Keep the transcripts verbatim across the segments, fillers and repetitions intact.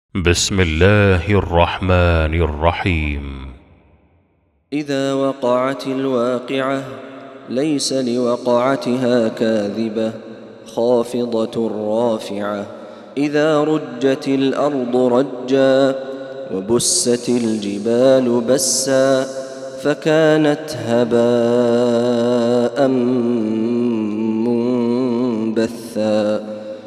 بسم الله الرحمن الرحيم. إذا وقعت الواقعة ليس لوقعتها كاذبة خافضة رافعة. إذا رجت الأرض رجا وبست الجبال بسا فكانت هباء منبثا.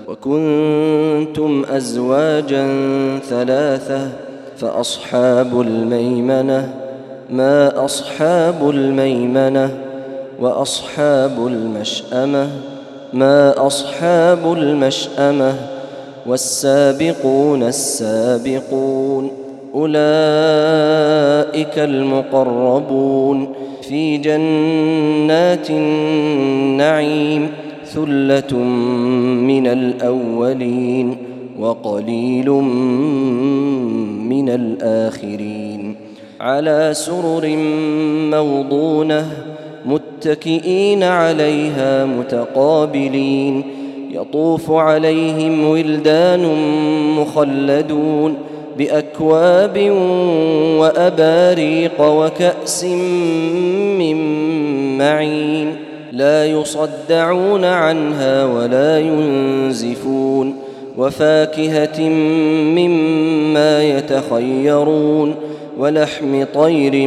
وكنتم أزواجا ثلاثة فأصحاب الميمنة ما أصحاب الميمنة وأصحاب المشأمة ما أصحاب المشأمة والسابقون السابقون أولئك المقربون في جنات النعيم ثلة من الأولين وقليل من الآخرين. على سرر موضونة متكئين عليها متقابلين يطوف عليهم ولدان مخلدون بأكواب وأباريق وكأس من معين لا يصدعون عنها ولا ينزفون وفاكهة مما يتخيرون ولحم طير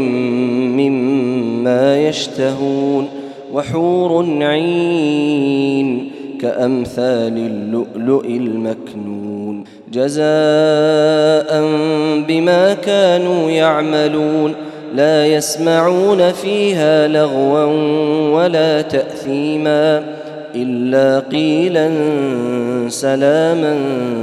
مما يشتهون وحور عين كأمثال اللؤلؤ المكنون جزاء بما كانوا يعملون. لا يسمعون فيها لغوا ولا تأثيما إلا قيلا سلاما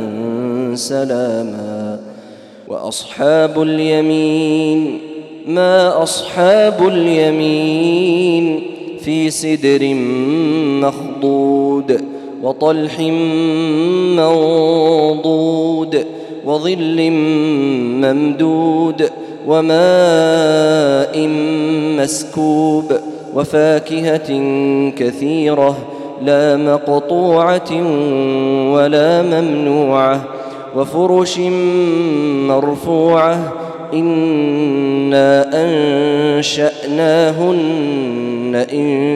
سلاما. وأصحاب اليمين ما أصحاب اليمين في سدر مخضود وطلح منضود وظل ممدود وماء مسكوب وفاكهة كثيرة لا مقطوعة ولا ممنوعة وفرش مرفوعة إنا أنشأناهن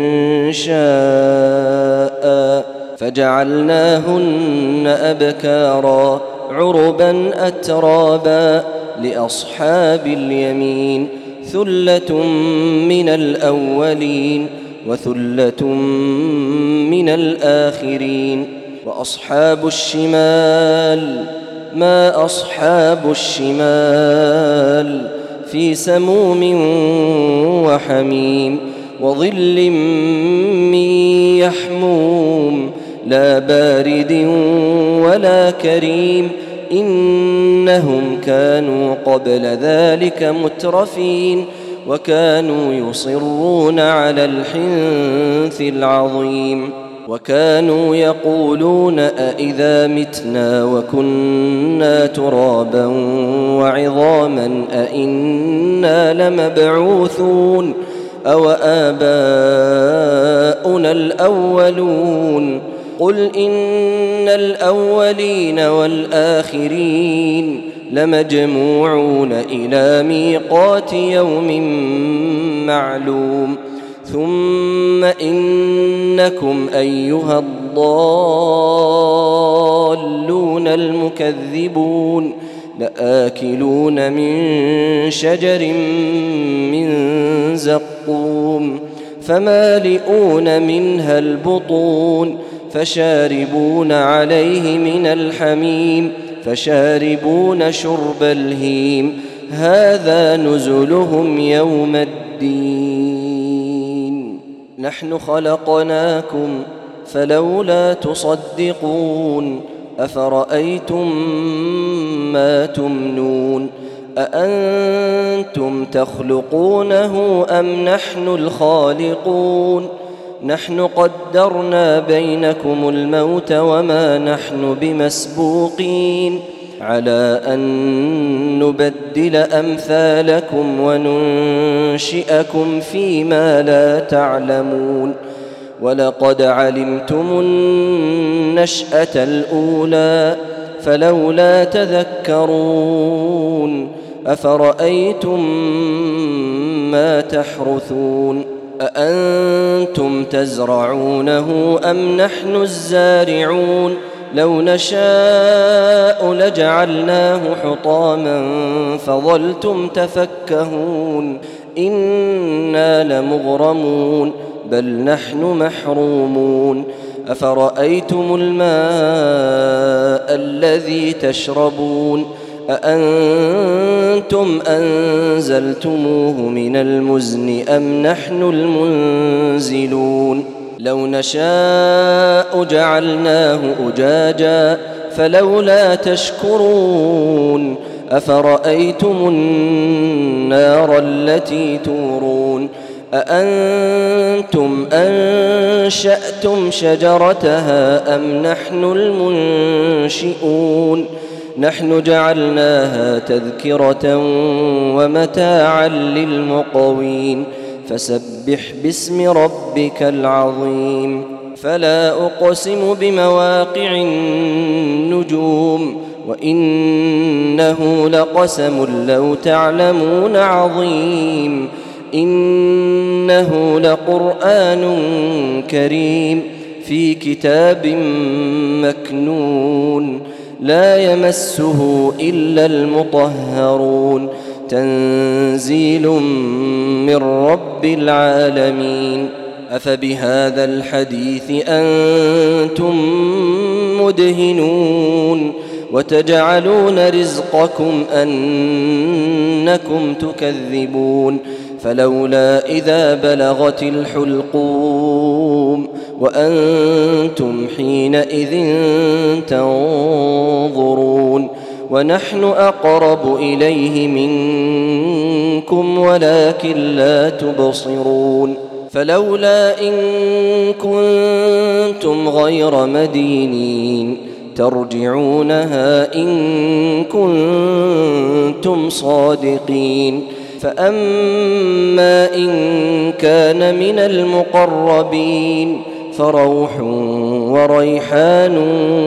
إنشاء فجعلناهن أبكارا عربا أترابا لأصحاب اليمين ثلة من الأولين وثلة من الآخرين. وأصحاب الشمال ما أصحاب الشمال في سموم وحميم وظل من يحموم لا بارد ولا كريم إنهم كانوا قبل ذلك مترفين وكانوا يصرون على الحنث العظيم وكانوا يقولون أئذا متنا وكنا ترابا وعظاما أئنا لمبعوثون أو آباؤنا الأولون قل إن الأولين والآخرين لمجموعون إلى ميقات يوم معلوم ثم إنكم أيها الضالون المكذبون لآكلون من شجر من زقوم فمالئون منها البطون فشاربون عليه من الحميم فشاربون شرب الهيم هذا نزلهم يوم الدين. نحن خلقناكم فلولا تصدقون أفرأيتم ما تمنون أأنتم تخلقونه أم نحن الخالقون نحن قدرنا بينكم الموت وما نحن بمسبوقين على أن نبدل أمثالكم وننشئكم فيما لا تعلمون ولقد علمتم النشأة الأولى فلولا تذكرون أفرأيتم ما تحرثون أأنتم تزرعونه أم نحن الزارعون لو نشاء لجعلناه حطاما فظلتم تفكهون إنا لمغرمون بل نحن محرومون أفرأيتم الماء الذي تشربون أأنتم أنزلتموه من المزن أم نحن المنزلون لو نشاء جعلناه أجاجا فلولا تشكرون أفرأيتم النار التي تورون أأنتم أنشأتم شجرتها أم نحن المنشئون نحن جعلناها تذكرة ومتاعا للمقوين فسبح باسم ربك العظيم فلا أقسم بمواقع النجوم وإنه لقسم لو تعلمون عظيم إنه لقرآن كريم في كتاب مكنون لا يمسه إلا المطهرون تنزيل من رب العالمين أفبهذا الحديث أنتم مدهنون وتجعلون رزقكم أنكم تكذبون فلولا إذا بلغت الحلقوم وأنتم حينئذ تنظرون ونحن أقرب إليه منكم ولكن لا تبصرون فلولا إن كنتم غير مدينين ترجعونها إن كنتم صادقين فأما إن كان من المقربين فروح وريحان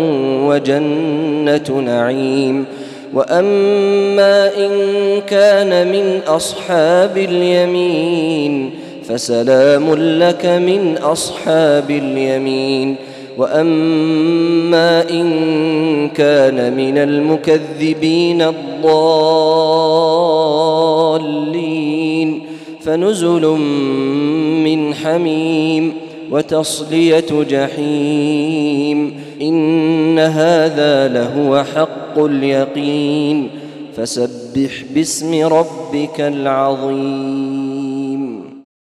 وجنة نعيم وأما إن كان من أصحاب اليمين فسلام لك من أصحاب اليمين وأما إن كان من المكذبين الضالين فنزل من حميم وتصلية جحيم إن هذا لهو حق اليقين فسبح باسم ربك العظيم.